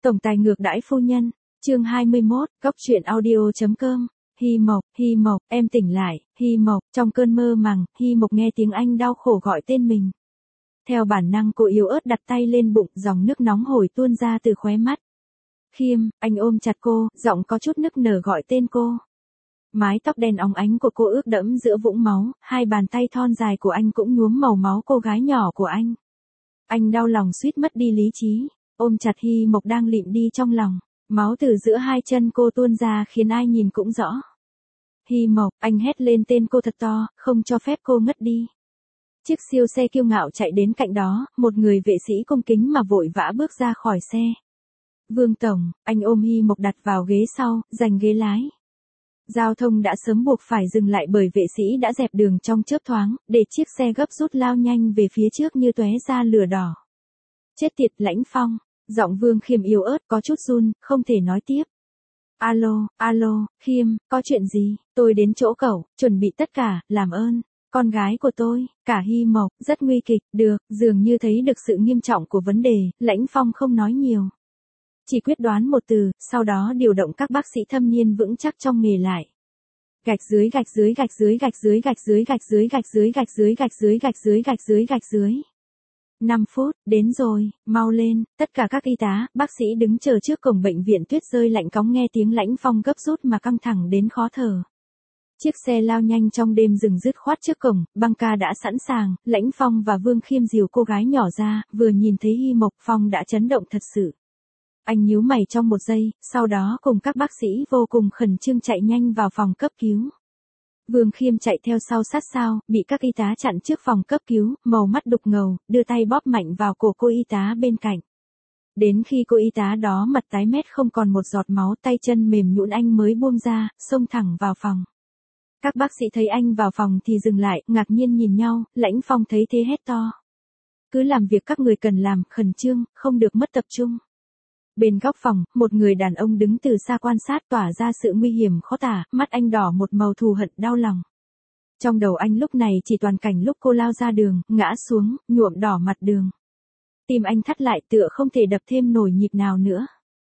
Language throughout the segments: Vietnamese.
Tổng tài ngược đãi phu nhân, chương 21, góc truyện audio.com. Hi Mộc, em tỉnh lại, Hi Mộc, trong cơn mơ màng, Hi Mộc nghe tiếng anh đau khổ gọi tên mình. Theo bản năng cô yếu ớt đặt tay lên bụng, dòng nước nóng hổi tuôn ra từ khóe mắt. Khiêm, anh ôm chặt cô, giọng có chút nức nở gọi tên cô. Mái tóc đen óng ánh của cô ướt đẫm giữa vũng máu, hai bàn tay thon dài của anh cũng nhuốm màu máu cô gái nhỏ của anh. Anh đau lòng suýt mất đi lý trí, ôm chặt Hi Mộc đang lịm đi trong lòng. Máu từ giữa hai chân cô tuôn ra khiến ai nhìn cũng rõ. Hi Mộc, anh hét lên tên cô thật to, không cho phép cô ngất đi. Chiếc siêu xe kiêu ngạo chạy đến cạnh đó, một người vệ sĩ cung kính mà vội vã bước ra khỏi xe. Vương Tổng, anh ôm Hi Mộc đặt vào ghế sau, giành ghế lái. Giao thông đã sớm buộc phải dừng lại bởi vệ sĩ đã dẹp đường trong chớp thoáng, để chiếc xe gấp rút lao nhanh về phía trước như tóe ra lửa đỏ. Chết tiệt Lãnh Phong, giọng Vương Khiêm yếu ớt có chút run, không thể nói tiếp. Alo, Khiêm, có chuyện gì? Tôi đến chỗ cậu, chuẩn bị tất cả, làm ơn. Con gái của tôi, cả Hi Mộc, rất nguy kịch, được, dường như thấy được sự nghiêm trọng của vấn đề, Lãnh Phong không nói nhiều. Chỉ quyết đoán một từ, sau đó điều động các bác sĩ thâm niên vững chắc trong nghề lại. Gạch dưới. 5 phút, đến rồi, mau lên, tất cả các y tá, bác sĩ đứng chờ trước cổng bệnh viện Tuyết Rơi Lạnh Cóng nghe tiếng Lãnh Phong gấp rút mà căng thẳng đến khó thở. Chiếc xe lao nhanh trong đêm dừng dứt khoát trước cổng, băng ca đã sẵn sàng, Lãnh Phong và Vương Khiêm dìu cô gái nhỏ ra, vừa nhìn thấy Hi Mộc Phong đã chấn động thật sự. Anh nhíu mày trong một giây, sau đó cùng các bác sĩ vô cùng khẩn trương chạy nhanh vào phòng cấp cứu. Vương Khiêm chạy theo sau sát sao, bị các y tá chặn trước phòng cấp cứu, màu mắt đục ngầu, đưa tay bóp mạnh vào cổ cô y tá bên cạnh. Đến khi cô y tá đó mặt tái mét không còn một giọt máu, tay chân mềm nhũn anh mới buông ra, xông thẳng vào phòng. Các bác sĩ thấy anh vào phòng thì dừng lại, ngạc nhiên nhìn nhau, Lãnh Phong thấy thế hét to. Cứ làm việc các người cần làm, khẩn trương, không được mất tập trung. Bên góc phòng, một người đàn ông đứng từ xa quan sát tỏa ra sự nguy hiểm khó tả, mắt anh đỏ một màu thù hận đau lòng. Trong đầu anh lúc này chỉ toàn cảnh lúc cô lao ra đường, ngã xuống, nhuộm đỏ mặt đường. Tim anh thắt lại tựa không thể đập thêm nổi nhịp nào nữa.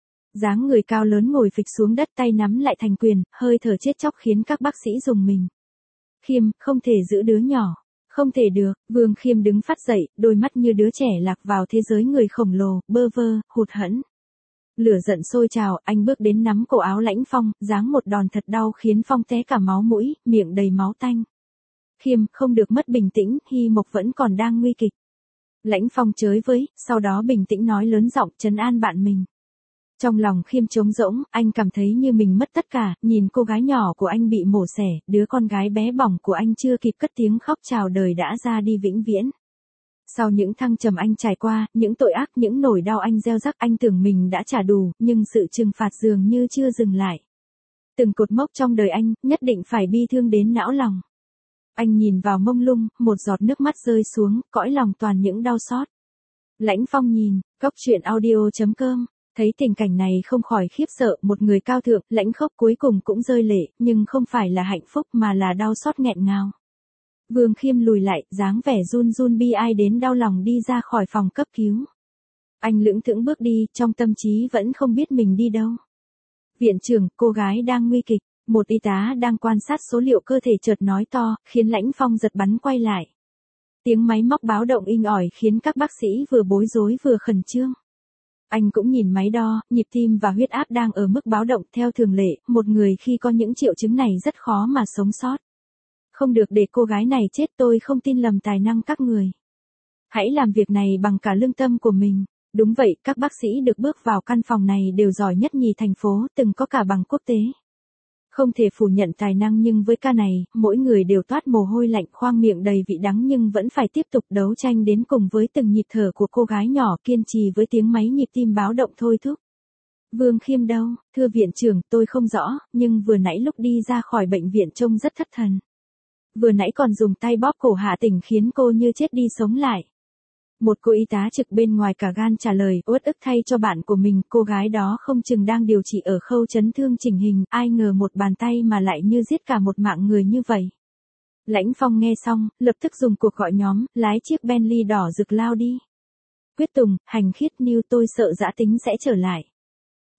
Dáng người cao lớn ngồi phịch xuống đất tay nắm lại thành quyền, hơi thở chết chóc khiến các bác sĩ rùng mình. Khiêm, không thể giữ đứa nhỏ. Không thể được, Vương Khiêm đứng phát dậy, đôi mắt như đứa trẻ lạc vào thế giới người khổng lồ, bơ vơ, hụt hẫng. Lửa giận sôi trào, anh bước đến nắm cổ áo Lãnh Phong, giáng một đòn thật đau khiến Phong té cả máu mũi, miệng đầy máu tanh. Khiêm, không được mất bình tĩnh, Hi Mộc vẫn còn đang nguy kịch. Lãnh Phong chới với, sau đó bình tĩnh nói lớn giọng trấn an bạn mình. Trong lòng Khiêm trống rỗng, anh cảm thấy như mình mất tất cả, nhìn cô gái nhỏ của anh bị mổ xẻ, đứa con gái bé bỏng của anh chưa kịp cất tiếng khóc chào đời đã ra đi vĩnh viễn. Sau những thăng trầm anh trải qua, những tội ác, những nỗi đau anh gieo rắc anh tưởng mình đã trả đủ, nhưng sự trừng phạt dường như chưa dừng lại. Từng cột mốc trong đời anh, nhất định phải bi thương đến não lòng. Anh nhìn vào mông lung, một giọt nước mắt rơi xuống, cõi lòng toàn những đau xót. Lãnh Phong nhìn, góc truyện audio.com, thấy tình cảnh này không khỏi khiếp sợ, một người cao thượng, lãnh khốc cuối cùng cũng rơi lệ, nhưng không phải là hạnh phúc mà là đau xót nghẹn ngào. Vương Khiêm lùi lại, dáng vẻ run run bi ai đến đau lòng đi ra khỏi phòng cấp cứu. Anh lững thững bước đi, trong tâm trí vẫn không biết mình đi đâu. Viện trưởng, cô gái đang nguy kịch, một y tá đang quan sát số liệu cơ thể chợt nói to, khiến Lãnh Phong giật bắn quay lại. Tiếng máy móc báo động inh ỏi khiến các bác sĩ vừa bối rối vừa khẩn trương. Anh cũng nhìn máy đo, nhịp tim và huyết áp đang ở mức báo động theo thường lệ, một người khi có những triệu chứng này rất khó mà sống sót. Không được để cô gái này chết, tôi không tin lầm tài năng các người. Hãy làm việc này bằng cả lương tâm của mình. Đúng vậy, các bác sĩ được bước vào căn phòng này đều giỏi nhất nhì thành phố, từng có cả bằng quốc tế. Không thể phủ nhận tài năng nhưng với ca này, mỗi người đều toát mồ hôi lạnh khoang miệng đầy vị đắng nhưng vẫn phải tiếp tục đấu tranh đến cùng với từng nhịp thở của cô gái nhỏ kiên trì với tiếng máy nhịp tim báo động thôi thúc. Vương Khiêm đâu, thưa viện trưởng, tôi không rõ, nhưng vừa nãy lúc đi ra khỏi bệnh viện trông rất thất thần. Vừa nãy còn dùng tay bóp cổ hạ tỉnh khiến cô như chết đi sống lại. Một cô y tá trực bên ngoài cả gan trả lời, uất ức thay cho bạn của mình, cô gái đó không chừng đang điều trị ở khâu chấn thương chỉnh hình, ai ngờ một bàn tay mà lại như giết cả một mạng người như vậy. Lãnh Phong nghe xong, lập tức dùng cuộc gọi nhóm, lái chiếc Bentley đỏ rực lao đi. Quyết Tùng, hành khiết New, tôi sợ dã tính sẽ trở lại.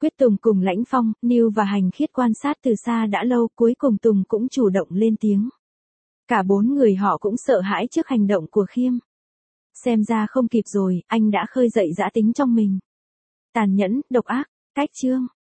Quyết Tùng cùng Lãnh Phong, Nưu và Hành Khiết quan sát từ xa đã lâu, cuối cùng Tùng cũng chủ động lên tiếng. Cả 4 người họ cũng sợ hãi trước hành động của Khiêm. Xem ra không kịp rồi, anh đã khơi dậy dã tính trong mình. Tàn nhẫn, độc ác, cách chương.